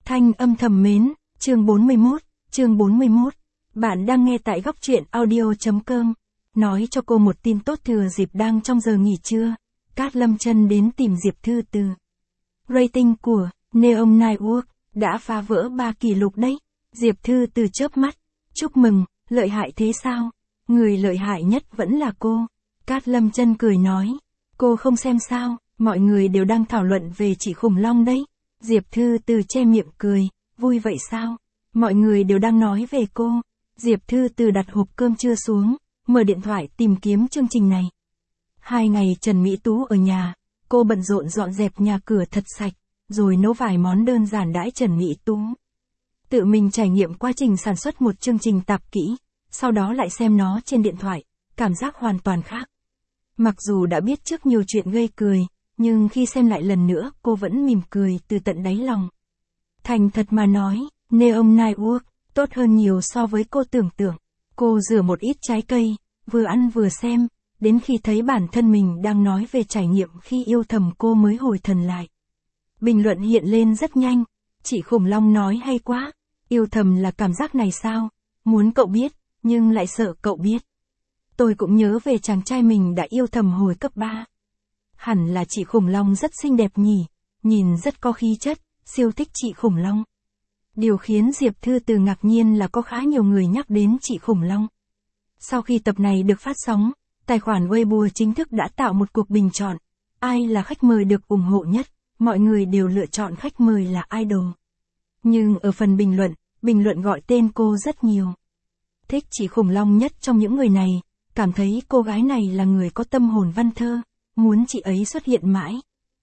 Thanh âm thầm mến, chương 41. Bạn đang nghe tại góc truyện audio.com. Nói cho cô một tin tốt thừa dịp đang trong giờ nghỉ trưa. Cát Lâm Chân đến tìm Diệp Thư Từ. Rating của Neon Network đã phá vỡ 3 kỷ lục đấy. Diệp Thư Từ chớp mắt. Chúc mừng, lợi hại thế sao? Người lợi hại nhất vẫn là cô. Cát Lâm Chân cười nói. Cô không xem sao, mọi người đều đang thảo luận về chị khủng long đấy. Diệp Thư Từ che miệng cười, vui vậy sao? Mọi người đều đang nói về cô. Diệp Thư Từ đặt hộp cơm trưa xuống, mở điện thoại tìm kiếm chương trình này. 2 ngày Trần Mỹ Tú ở nhà, cô bận rộn dọn dẹp nhà cửa thật sạch, rồi nấu vài món đơn giản đãi Trần Mỹ Tú. Tự mình trải nghiệm quá trình sản xuất một chương trình tạp kỹ, sau đó lại xem nó trên điện thoại, cảm giác hoàn toàn khác. Mặc dù đã biết trước nhiều chuyện gây cười, nhưng khi xem lại lần nữa cô vẫn mỉm cười từ tận đáy lòng. Thành thật mà nói, Neon Network tốt hơn nhiều so với cô tưởng tượng. Cô rửa một ít trái cây, vừa ăn vừa xem, đến khi thấy bản thân mình đang nói về trải nghiệm khi yêu thầm cô mới hồi thần lại. Bình luận hiện lên rất nhanh, chị khủng long nói hay quá, yêu thầm là cảm giác này sao, muốn cậu biết, nhưng lại sợ cậu biết. Tôi cũng nhớ về chàng trai mình đã yêu thầm hồi cấp 3. Hẳn là chị khủng long rất xinh đẹp nhỉ, nhìn rất có khí chất, siêu thích chị khủng long. Điều khiến Diệp Thư Từ ngạc nhiên là có khá nhiều người nhắc đến chị khủng long. Sau khi tập này được phát sóng, tài khoản Weibo chính thức đã tạo một cuộc bình chọn. Ai là khách mời được ủng hộ nhất, mọi người đều lựa chọn khách mời là idol. Nhưng ở phần bình luận gọi tên cô rất nhiều. Thích chị khủng long nhất trong những người này, cảm thấy cô gái này là người có tâm hồn văn thơ, muốn chị ấy xuất hiện mãi.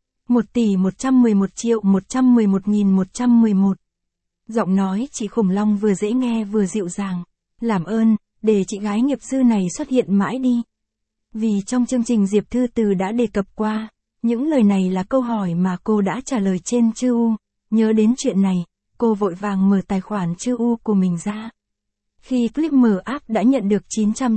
1.111.111.111. Giọng nói chị khủng long vừa dễ nghe vừa dịu dàng. Làm ơn, để chị gái nghiệp dư này xuất hiện mãi đi. Vì trong chương trình Diệp Thư Từ đã đề cập qua, những lời này là câu hỏi mà cô đã trả lời trên Chư. Nhớ đến chuyện này, cô vội vàng mở tài khoản Chư của mình ra. Khi clip mở app đã nhận được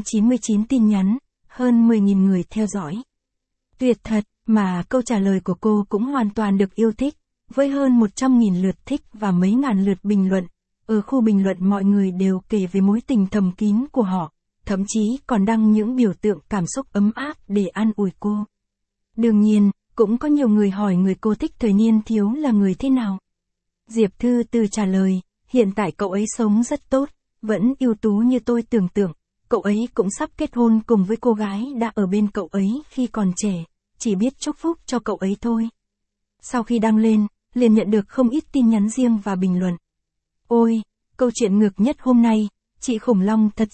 999 tin nhắn, hơn 10.000 người theo dõi. Tuyệt thật, mà câu trả lời của cô cũng hoàn toàn được yêu thích, với hơn 100.000 lượt thích và mấy ngàn lượt bình luận. Ở khu bình luận mọi người đều kể về mối tình thầm kín của họ, thậm chí còn đăng những biểu tượng cảm xúc ấm áp để an ủi cô. Đương nhiên, cũng có nhiều người hỏi người cô thích thời niên thiếu là người thế nào. Diệp Thư Từ trả lời, hiện tại cậu ấy sống rất tốt, vẫn ưu tú như tôi tưởng tượng, cậu ấy cũng sắp kết hôn cùng với cô gái đã ở bên cậu ấy khi còn trẻ, chỉ biết chúc phúc cho cậu ấy thôi. Sau khi đăng lên, liền nhận được không ít tin nhắn riêng và bình luận. Ôi, câu chuyện ngược nhất hôm nay, chị khủng long thật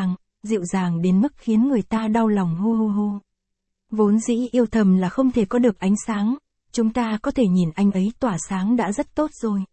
dịu dàng đến mức khiến người ta đau lòng hu hu hu. Vốn dĩ yêu thầm là không thể có được ánh sáng, chúng ta có thể nhìn anh ấy tỏa sáng đã rất tốt rồi.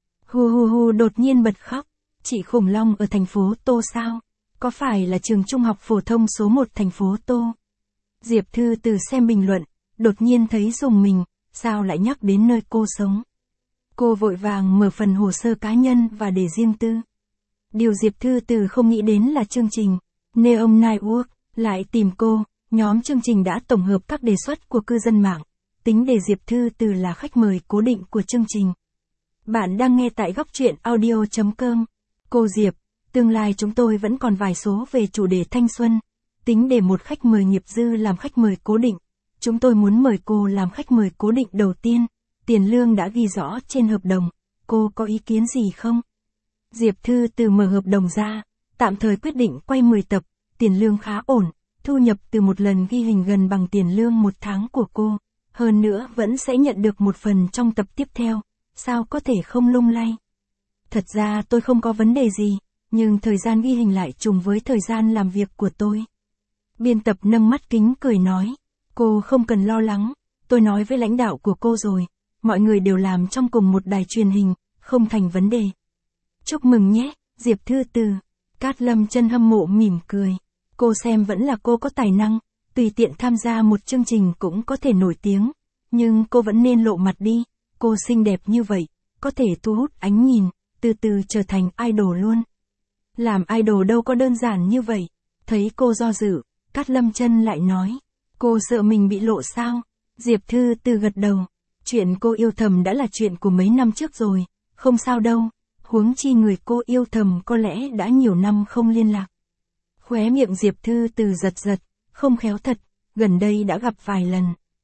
Hu hu hu đột nhiên bật khóc, chị khủng long ở thành phố Tô sao? Có phải là trường trung học phổ thông số 1 thành phố Tô? Diệp Thư Từ xem bình luận, đột nhiên thấy rùng mình, sao lại nhắc đến nơi cô sống. Cô vội vàng mở phần hồ sơ cá nhân và để riêng tư. Điều Diệp Thư Từ không nghĩ đến là chương trình Neon Network lại tìm cô, nhóm chương trình đã tổng hợp các đề xuất của cư dân mạng, tính để Diệp Thư Từ là khách mời cố định của chương trình. Bạn đang nghe tại góc truyện audio.com. Cô Diệp, tương lai chúng tôi vẫn còn vài số về chủ đề thanh xuân, tính để một khách mời nghiệp dư làm khách mời cố định. Chúng tôi muốn mời cô làm khách mời cố định đầu tiên, tiền lương đã ghi rõ trên hợp đồng, cô có ý kiến gì không? Diệp Thư Từ mở hợp đồng ra, tạm thời quyết định quay 10 tập, tiền lương khá ổn, thu nhập từ một lần ghi hình gần bằng tiền lương 1 tháng của cô, hơn nữa vẫn sẽ nhận được một phần trong tập tiếp theo, sao có thể không lung lay? Thật ra tôi không có vấn đề gì, nhưng thời gian ghi hình lại trùng với thời gian làm việc của tôi. Biên tập nâng mắt kính cười nói, cô không cần lo lắng, tôi nói với lãnh đạo của cô rồi, mọi người đều làm trong cùng một đài truyền hình, không thành vấn đề. Chúc mừng nhé, Diệp Thư Từ. Cát Lâm Chân hâm mộ mỉm cười. Cô xem vẫn là cô có tài năng, tùy tiện tham gia một chương trình cũng có thể nổi tiếng, nhưng cô vẫn nên lộ mặt đi, cô xinh đẹp như vậy, có thể thu hút ánh nhìn, từ từ trở thành idol luôn. Làm idol đâu có đơn giản như vậy. Thấy cô do dự, Cát Lâm Chân lại nói, cô sợ mình bị lộ sao? Diệp Thư Từ gật đầu, chuyện cô yêu thầm đã là chuyện của mấy năm trước rồi, không sao đâu, huống chi người cô yêu thầm có lẽ đã nhiều năm không liên lạc. Khóe miệng Diệp Thư Từ giật giật, không khéo thật, gần đây đã gặp vài lần.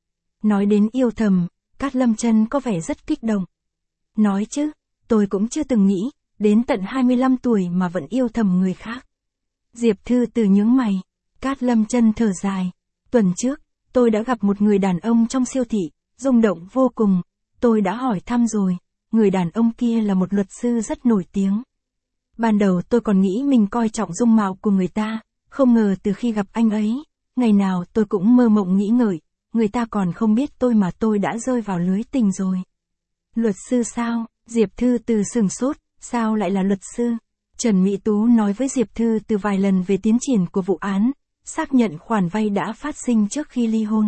Nói đến yêu thầm, Cát Lâm Chân có vẻ rất kích động. Nói chứ, tôi cũng chưa từng nghĩ, đến tận 25 tuổi mà vẫn yêu thầm người khác. Diệp Thư Từ nhướng mày, Cát Lâm Chân thở dài. Tuần trước, tôi đã gặp một người đàn ông trong siêu thị, rung động vô cùng, tôi đã hỏi thăm rồi, người đàn ông kia là một luật sư rất nổi tiếng. Ban đầu tôi còn nghĩ mình coi trọng dung mạo của người ta, không ngờ từ khi gặp anh ấy, ngày nào tôi cũng mơ mộng nghĩ ngợi, người ta còn không biết tôi mà tôi đã rơi vào lưới tình rồi. Luật sư sao? Diệp Thư Từ sửng sốt, sao lại là luật sư? Trần Mỹ Tú nói với Diệp Thư Từ vài lần về tiến triển của vụ án, xác nhận khoản vay đã phát sinh trước khi ly hôn.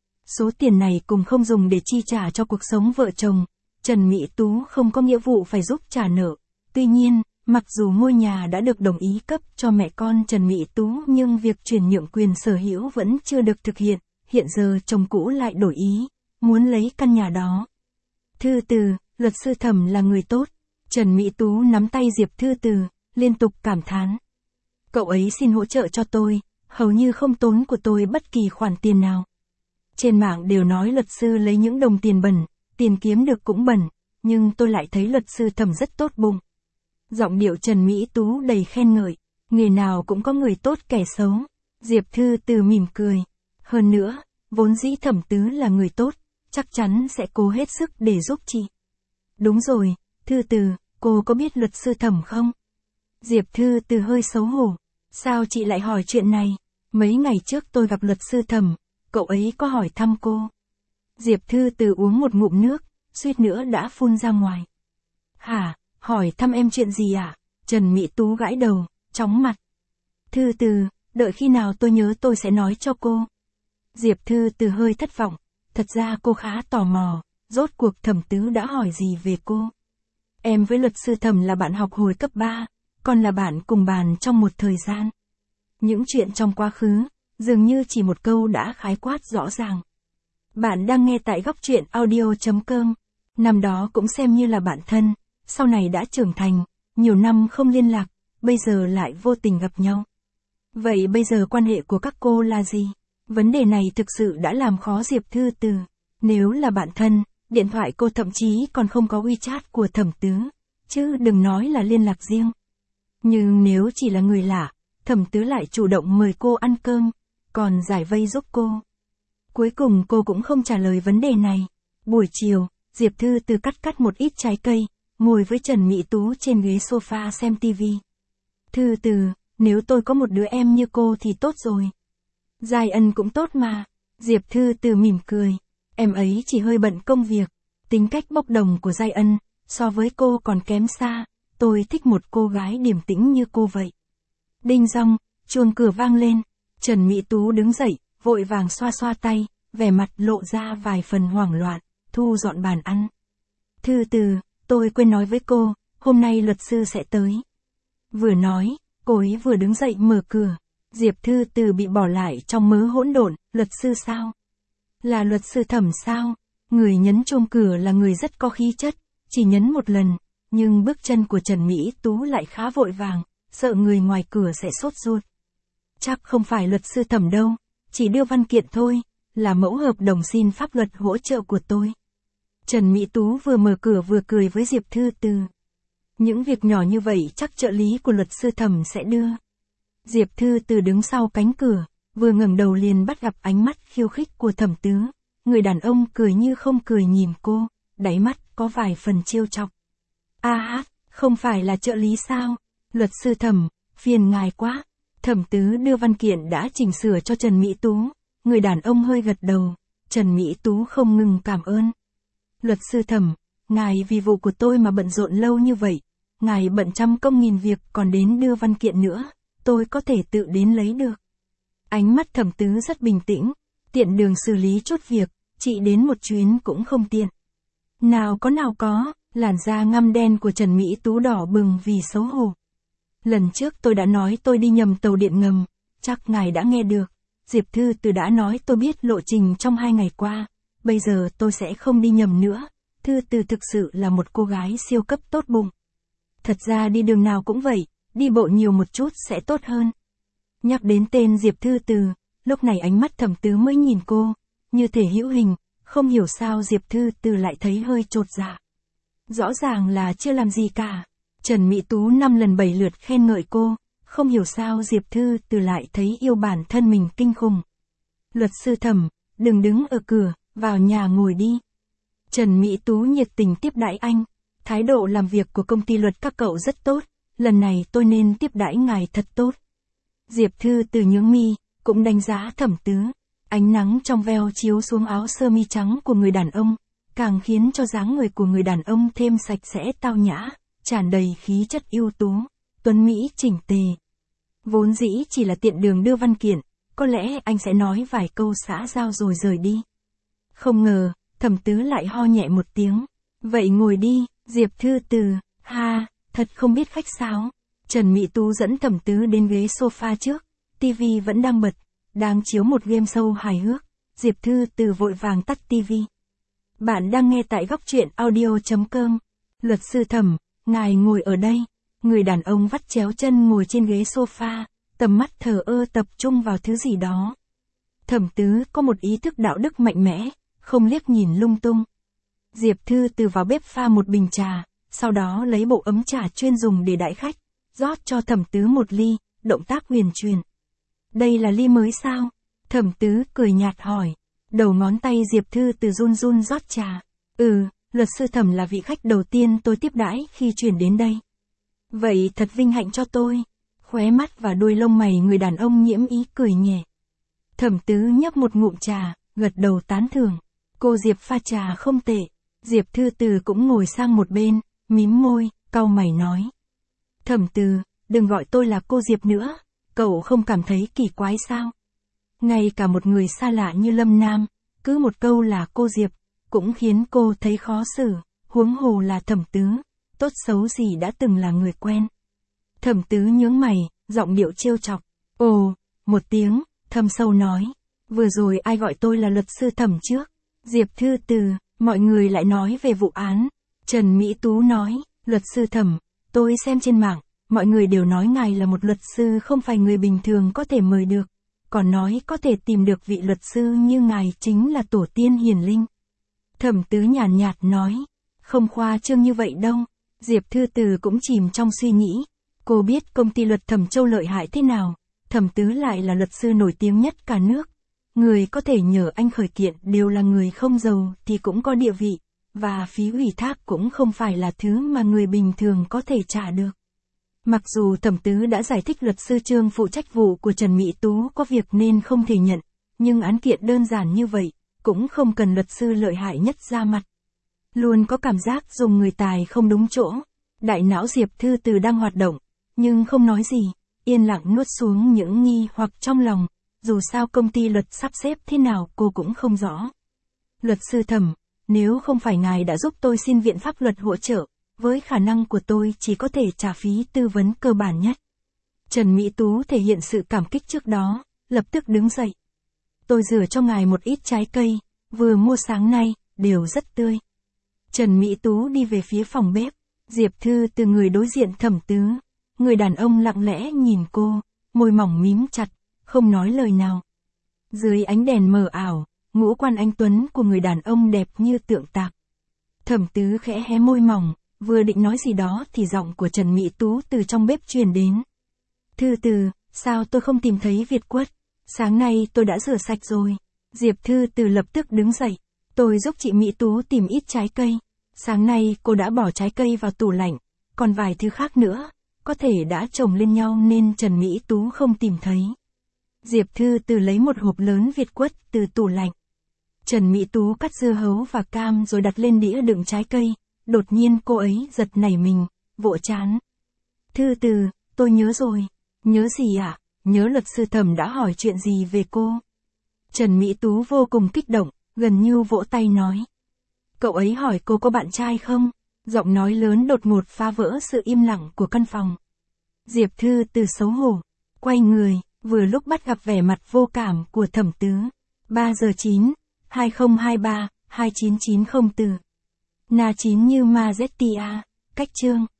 Số tiền này cùng không dùng để chi trả cho cuộc sống vợ chồng, Trần Mỹ Tú không có nghĩa vụ phải giúp trả nợ. Tuy nhiên, mặc dù ngôi nhà đã được đồng ý cấp cho mẹ con Trần Mỹ Tú nhưng việc chuyển nhượng quyền sở hữu vẫn chưa được thực hiện, hiện giờ chồng cũ lại đổi ý, muốn lấy căn nhà đó. Thư Từ, luật sư Thẩm là người tốt. Trần Mỹ Tú nắm tay Diệp Thư Từ, liên tục cảm thán. Cậu ấy xin hỗ trợ cho tôi, hầu như không tốn của tôi bất kỳ khoản tiền nào. Trên mạng đều nói luật sư lấy những đồng tiền bẩn, tiền kiếm được cũng bẩn, nhưng tôi lại thấy luật sư Thẩm rất tốt bụng. Giọng điệu Trần Mỹ Tú đầy khen ngợi, nghề nào cũng có người tốt kẻ xấu. Diệp Thư Từ mỉm cười. Hơn nữa, vốn dĩ Thẩm Tứ là người tốt, chắc chắn sẽ cố hết sức để giúp chị. Đúng rồi, Thư Từ, cô có biết luật sư Thẩm không? Diệp Thư Từ hơi xấu hổ. Sao chị lại hỏi chuyện này? Mấy ngày trước tôi gặp luật sư Thẩm, cậu ấy có hỏi thăm cô. Diệp Thư Từ uống một ngụm nước, suýt nữa đã phun ra ngoài. Hả, hỏi thăm em chuyện gì ạ? Trần Mỹ Tú gãi đầu, chóng mặt. Thư Từ, đợi khi nào tôi nhớ tôi sẽ nói cho cô. Diệp Thư Từ hơi thất vọng, thật ra cô khá tò mò, rốt cuộc Thẩm Tứ đã hỏi gì về cô. Em với luật sư Thẩm là bạn học hồi cấp 3, còn là bạn cùng bàn trong một thời gian. Những chuyện trong quá khứ, dường như chỉ một câu đã khái quát rõ ràng. Bạn đang nghe tại Góc Truyện Audio.com. Năm đó cũng xem như là bạn thân, sau này đã trưởng thành, nhiều năm không liên lạc, bây giờ lại vô tình gặp nhau. Vậy bây giờ quan hệ của các cô là gì? Vấn đề này thực sự đã làm khó Diệp Thư Từ. Nếu là bạn thân, điện thoại cô thậm chí còn không có WeChat của Thẩm Tứ, chứ đừng nói là liên lạc riêng. Nhưng nếu chỉ là người lạ, Thẩm Tứ lại chủ động mời cô ăn cơm, còn giải vây giúp cô. Cuối cùng cô cũng không trả lời vấn đề này. Buổi chiều, Diệp Thư Từ cắt một ít trái cây, ngồi với Trần Mỹ Tú trên ghế sofa xem TV. Thư Từ, nếu tôi có một đứa em như cô thì tốt rồi. Giai Ân cũng tốt mà. Diệp Thư Từ mỉm cười. Em ấy chỉ hơi bận công việc. Tính cách bốc đồng của Giai Ân, so với cô còn kém xa. Tôi thích một cô gái điềm tĩnh như cô vậy. Đinh dong, chuông cửa vang lên. Trần Mỹ Tú đứng dậy, vội vàng xoa xoa tay, vẻ mặt lộ ra vài phần hoảng loạn, thu dọn bàn ăn. Thư Từ, tôi quên nói với cô, hôm nay luật sư sẽ tới. Vừa nói, cô ấy vừa đứng dậy mở cửa. Diệp Thư Từ bị bỏ lại trong mớ hỗn độn. Luật sư sao? Là luật sư Thẩm sao? Người nhấn chuông cửa là người rất có khí chất, chỉ nhấn một lần, nhưng bước chân của Trần Mỹ Tú lại khá vội vàng, sợ người ngoài cửa sẽ sốt ruột. Chắc không phải luật sư Thẩm đâu, chỉ đưa văn kiện thôi, là mẫu hợp đồng xin pháp luật hỗ trợ của tôi. Trần Mỹ Tú vừa mở cửa vừa cười với Diệp Thư Từ. Những việc nhỏ như vậy chắc trợ lý của luật sư Thẩm sẽ đưa. Diệp Thư Từ đứng sau cánh cửa, vừa ngẩng đầu liền bắt gặp ánh mắt khiêu khích của Thẩm Tứ. Người đàn ông cười như không cười nhìn cô, đáy mắt có vài phần trêu chọc. Không phải là trợ lý sao? Luật sư Thẩm, phiền ngài quá. Thẩm Tứ đưa văn kiện đã chỉnh sửa cho Trần Mỹ Tú. Người đàn ông hơi gật đầu, Trần Mỹ Tú không ngừng cảm ơn. Luật sư Thẩm, ngài vì vụ của tôi mà bận rộn lâu như vậy. Ngài bận trăm công nghìn việc còn đến đưa văn kiện nữa, tôi có thể tự đến lấy được. Ánh mắt Thẩm Tứ rất bình tĩnh, tiện đường xử lý chút việc, chị đến một chuyến cũng không tiện. Nào có, làn da ngăm đen của Trần Mỹ Tú đỏ bừng vì xấu hổ. Lần trước tôi đã nói tôi đi nhầm tàu điện ngầm, chắc ngài đã nghe được. Diệp Thư Từ đã nói tôi biết lộ trình trong 2 ngày qua, bây giờ tôi sẽ không đi nhầm nữa. Thư Từ thực sự là một cô gái siêu cấp tốt bụng. Thật ra đi đường nào cũng vậy, đi bộ nhiều một chút sẽ tốt hơn. Nhắc đến tên Diệp Thư Từ, lúc này ánh mắt Thẩm Tứ mới nhìn cô, như thể hữu hình, không hiểu sao Diệp Thư Từ lại thấy hơi chột dạ. Rõ ràng là chưa làm gì cả. Trần Mỹ Tú 5 lần 7 lượt khen ngợi cô, không hiểu sao Diệp Thư Từ lại thấy yêu bản thân mình kinh khủng. Luật sư Thẩm, đừng đứng ở cửa, vào nhà ngồi đi. Trần Mỹ Tú nhiệt tình tiếp đãi anh. Thái độ làm việc của công ty luật các cậu rất tốt, lần này tôi nên tiếp đãi ngài thật tốt. Diệp Thư Từ nhướng mi, cũng đánh giá Thẩm Tứ. Ánh nắng trong veo chiếu xuống áo sơ mi trắng của người đàn ông, càng khiến cho dáng người của người đàn ông thêm sạch sẽ tao nhã, tràn đầy khí chất ưu tú, tuấn mỹ chỉnh tề. Vốn dĩ chỉ là tiện đường đưa văn kiện, có lẽ anh sẽ nói vài câu xã giao rồi rời đi. Không ngờ, Thẩm Tứ lại ho nhẹ một tiếng. Vậy ngồi đi, Diệp Thư Từ, ha, thật không biết khách sáo. Trần Mỹ Tú dẫn Thẩm Tứ đến ghế sofa trước, tivi vẫn đang bật, đang chiếu một game show hài hước. Diệp Thư Từ vội vàng tắt tivi. Bạn đang nghe tại góc truyện audio.com. Luật sư Thẩm, ngài ngồi ở đây. Người đàn ông vắt chéo chân ngồi trên ghế sofa, tầm mắt thờ ơ tập trung vào thứ gì đó. Thẩm Tứ có một ý thức đạo đức mạnh mẽ, không liếc nhìn lung tung. Diệp Thư Từ vào bếp pha một bình trà, sau đó lấy bộ ấm trà chuyên dùng để đãi khách, rót cho Thẩm Tứ một ly, động tác huyền truyền. Đây là ly mới sao? Thẩm Tứ cười nhạt hỏi. Đầu ngón tay Diệp Thư Từ run run rót trà. Luật sư Thẩm là vị khách đầu tiên tôi tiếp đãi khi chuyển đến đây. Vậy thật vinh hạnh cho tôi. Khóe mắt và đuôi lông mày người đàn ông nhiễm ý cười nhẹ. Thẩm Tứ nhấp một ngụm trà, gật đầu tán thưởng. Cô Diệp pha trà không tệ. Diệp Thư Từ cũng ngồi sang một bên, mím môi, cau mày nói. Thẩm Tứ, đừng gọi tôi là cô Diệp nữa, cậu không cảm thấy kỳ quái sao? Ngay cả một người xa lạ như Lâm Nam, cứ một câu là cô Diệp, cũng khiến cô thấy khó xử, huống hồ là Thẩm Tứ, tốt xấu gì đã từng là người quen. Thẩm Tứ nhướng mày, giọng điệu trêu chọc. Ồ, một tiếng, thâm sâu nói. Vừa rồi ai gọi tôi là luật sư Thẩm trước? Diệp Thư Từ, mọi người lại nói về vụ án. Trần Mỹ Tú nói, luật sư Thẩm, tôi xem trên mạng, mọi người đều nói ngài là một luật sư không phải người bình thường có thể mời được. Còn nói có thể tìm được vị luật sư như ngài chính là tổ tiên hiền linh. Thẩm Tứ nhàn nhạt nói, không khoa trương như vậy đâu. Diệp Thư Từ cũng chìm trong suy nghĩ. Cô biết công ty luật Thẩm Châu lợi hại thế nào, Thẩm Tứ lại là luật sư nổi tiếng nhất cả nước. Người có thể nhờ anh khởi kiện đều là người không giàu thì cũng có địa vị, và phí ủy thác cũng không phải là thứ mà người bình thường có thể trả được. Mặc dù Thẩm Tứ đã giải thích luật sư Trương phụ trách vụ của Trần Mỹ Tú có việc nên không thể nhận, nhưng án kiện đơn giản như vậy, cũng không cần luật sư lợi hại nhất ra mặt. Luôn có cảm giác dùng người tài không đúng chỗ. Đại não Diệp Thư Từ đang hoạt động, nhưng không nói gì, yên lặng nuốt xuống những nghi hoặc trong lòng. Dù sao công ty luật sắp xếp thế nào cô cũng không rõ. Luật sư Thẩm, nếu không phải ngài đã giúp tôi xin viện pháp luật hỗ trợ, với khả năng của tôi chỉ có thể trả phí tư vấn cơ bản nhất. Trần Mỹ Tú thể hiện sự cảm kích trước đó, lập tức đứng dậy. Tôi rửa cho ngài một ít trái cây, vừa mua sáng nay, đều rất tươi. Trần Mỹ Tú đi về phía phòng bếp, Diệp Thư Từ người đối diện Thẩm Tứ. Người đàn ông lặng lẽ nhìn cô, môi mỏng mím chặt, không nói lời nào. Dưới ánh đèn mờ ảo, ngũ quan anh tuấn của người đàn ông đẹp như tượng tạc. Thẩm Tứ khẽ hé môi mỏng, vừa định nói gì đó thì giọng của Trần Mỹ Tú từ trong bếp truyền đến. Thư Từ, sao tôi không tìm thấy Việt quất? Sáng nay tôi đã rửa sạch rồi. Diệp Thư Từ lập tức đứng dậy. Tôi giúp chị Mỹ Tú tìm ít trái cây. Sáng nay cô đã bỏ trái cây vào tủ lạnh, còn vài thứ khác nữa, có thể đã chồng lên nhau nên Trần Mỹ Tú không tìm thấy. Diệp Thư Từ lấy một hộp lớn Việt quất từ tủ lạnh. Trần Mỹ Tú cắt dưa hấu và cam rồi đặt lên đĩa đựng trái cây. Đột nhiên cô ấy giật nảy mình, vỗ trán. Thư Từ, tôi nhớ rồi. Nhớ gì ạ? Nhớ luật sư Thẩm đã hỏi chuyện gì về cô? Trần Mỹ Tú vô cùng kích động, gần như vỗ tay nói. Cậu ấy hỏi cô có bạn trai không? Giọng nói lớn đột ngột phá vỡ sự im lặng của căn phòng. Diệp Thư Từ xấu hổ, quay người, vừa lúc bắt gặp vẻ mặt vô cảm của Thẩm Tứ. 3 giờ 9, 2023, 29904. Na chín như Mazetia. Cách chương